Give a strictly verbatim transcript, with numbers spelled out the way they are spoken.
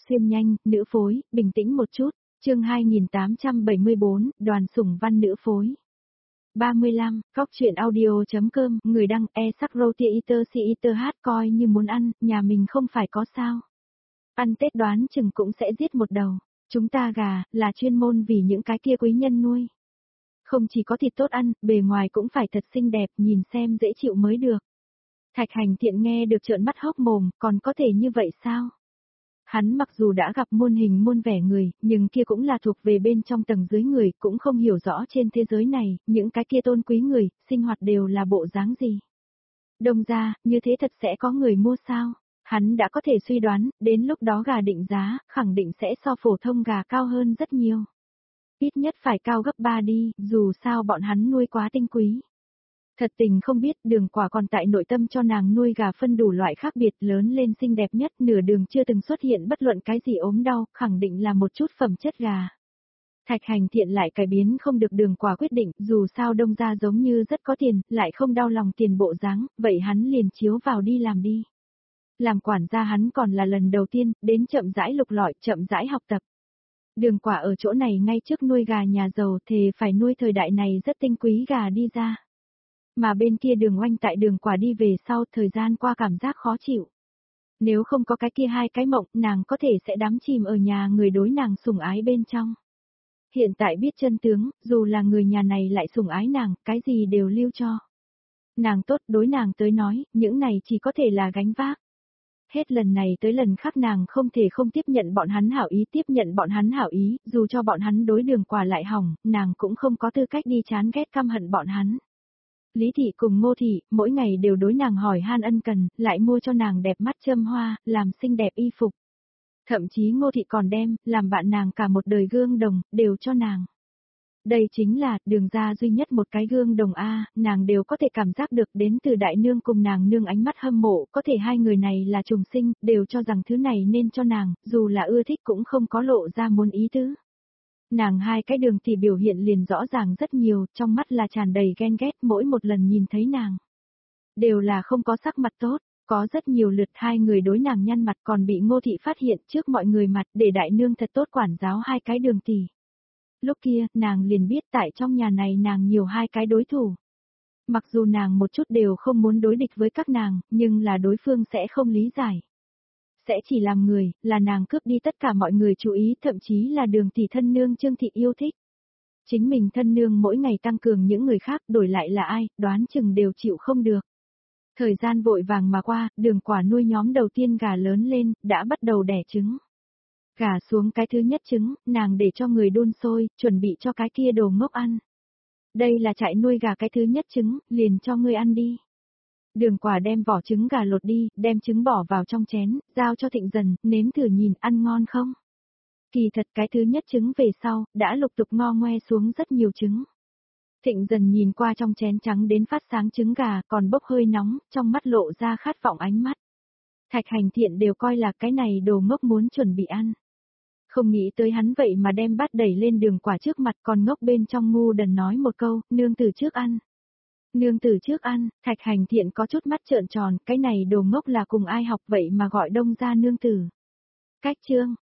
Xuyên nhanh, nữ phối, bình tĩnh một chút, chương hai nghìn tám trăm bảy mươi bốn, Đoàn Sủng Văn nữ phối. ba mươi lăm, Góc truyện audio.com, người đăng e sắc roti eater si eater hát coi như muốn ăn, nhà mình không phải có sao. Ăn Tết đoán chừng cũng sẽ giết một đầu, chúng ta gà, là chuyên môn vì những cái kia quý nhân nuôi. Không chỉ có thịt tốt ăn, bề ngoài cũng phải thật xinh đẹp, nhìn xem dễ chịu mới được. Thạch Hành Thiện nghe được trợn mắt hốc mồm, còn có thể như vậy sao? Hắn mặc dù đã gặp muôn hình muôn vẻ người, nhưng kia cũng là thuộc về bên trong tầng dưới người, cũng không hiểu rõ trên thế giới này, những cái kia tôn quý người, sinh hoạt đều là bộ dáng gì. Đông ra, như thế thật sẽ có người mua sao? Hắn đã có thể suy đoán, đến lúc đó gà định giá, khẳng định sẽ so phổ thông gà cao hơn rất nhiều. Ít nhất phải cao gấp ba đi, dù sao bọn hắn nuôi quá tinh quý. Thật tình không biết Đường Quả còn tại nội tâm cho nàng nuôi gà phân đủ loại khác biệt, lớn lên xinh đẹp nhất, nửa đường chưa từng xuất hiện bất luận cái gì ốm đau, khẳng định là một chút phẩm chất gà. Thạch Hành Thiện lại cải biến không được Đường Quả quyết định, dù sao Đông gia giống như rất có tiền, lại không đau lòng tiền bộ dáng, vậy hắn liền chiếu vào đi làm đi. Làm quản gia hắn còn là lần đầu tiên, đến chậm rãi lục lọi, chậm rãi học tập. Đường Quả ở chỗ này ngay trước nuôi gà nhà giàu, thề phải nuôi thời đại này rất tinh quý gà đi ra. Mà bên kia Đường Oanh tại Đường Quả đi về sau, thời gian qua cảm giác khó chịu. Nếu không có cái kia hai cái mộng, nàng có thể sẽ đắm chìm ở nhà người đối nàng sủng ái bên trong. Hiện tại biết chân tướng, dù là người nhà này lại sủng ái nàng, cái gì đều lưu cho. Nàng tốt, đối nàng tới nói, những này chỉ có thể là gánh vác. Hết lần này tới lần khác nàng không thể không tiếp nhận bọn hắn hảo ý, tiếp nhận bọn hắn hảo ý, dù cho bọn hắn đối Đường Quả lại hỏng, nàng cũng không có tư cách đi chán ghét căm hận bọn hắn. Lý Thị cùng Ngô Thị, mỗi ngày đều đối nàng hỏi han ân cần, lại mua cho nàng đẹp mắt châm hoa, làm xinh đẹp y phục. Thậm chí Ngô Thị còn đem, làm bạn nàng cả một đời gương đồng, đều cho nàng. Đây chính là, Đường ra duy nhất một cái gương đồng A, nàng đều có thể cảm giác được đến từ đại nương cùng nàng nương ánh mắt hâm mộ, có thể hai người này là trùng sinh, đều cho rằng thứ này nên cho nàng, dù là ưa thích cũng không có lộ ra muốn ý tứ. Nàng hai cái Đường thì biểu hiện liền rõ ràng rất nhiều, trong mắt là tràn đầy ghen ghét mỗi một lần nhìn thấy nàng. Đều là không có sắc mặt tốt, có rất nhiều lượt hai người đối nàng nhăn mặt còn bị Ngô Thị phát hiện trước mọi người mặt để đại nương thật tốt quản giáo hai cái Đường tỷ. Lúc kia, nàng liền biết tại trong nhà này nàng nhiều hai cái đối thủ. Mặc dù nàng một chút đều không muốn đối địch với các nàng, nhưng là đối phương sẽ không lý giải. Sẽ chỉ làm người, là nàng cướp đi tất cả mọi người chú ý, thậm chí là Đường tỷ thân nương Trương Thị yêu thích. Chính mình thân nương mỗi ngày tăng cường những người khác, đổi lại là ai, đoán chừng đều chịu không được. Thời gian vội vàng mà qua, Đường Quả nuôi nhóm đầu tiên gà lớn lên, đã bắt đầu đẻ trứng. Gà xuống cái thứ nhất trứng, nàng để cho người đun sôi, chuẩn bị cho cái kia đồ ngốc ăn. Đây là trại nuôi gà cái thứ nhất trứng, liền cho ngươi ăn đi. Đường Quả đem vỏ trứng gà lột đi, đem trứng bỏ vào trong chén, giao cho Thịnh Dần, nếm thử nhìn ăn ngon không. Kỳ thật cái thứ nhất trứng về sau, đã lục tục ngo ngoe xuống rất nhiều trứng. Thịnh Dần nhìn qua trong chén trắng đến phát sáng trứng gà còn bốc hơi nóng, trong mắt lộ ra khát vọng ánh mắt. Thạch Hành Thiện đều coi là cái này đồ ngốc muốn chuẩn bị ăn. Không nghĩ tới hắn vậy mà đem bát đẩy lên Đường Quả trước mặt còn ngốc bên trong ngu đần nói một câu, nương tử trước ăn. Nương tử trước ăn, Thạch Hành Thiện có chút mắt trợn tròn, cái này đồ ngốc là cùng ai học vậy mà gọi Đông gia nương tử. Cách chương,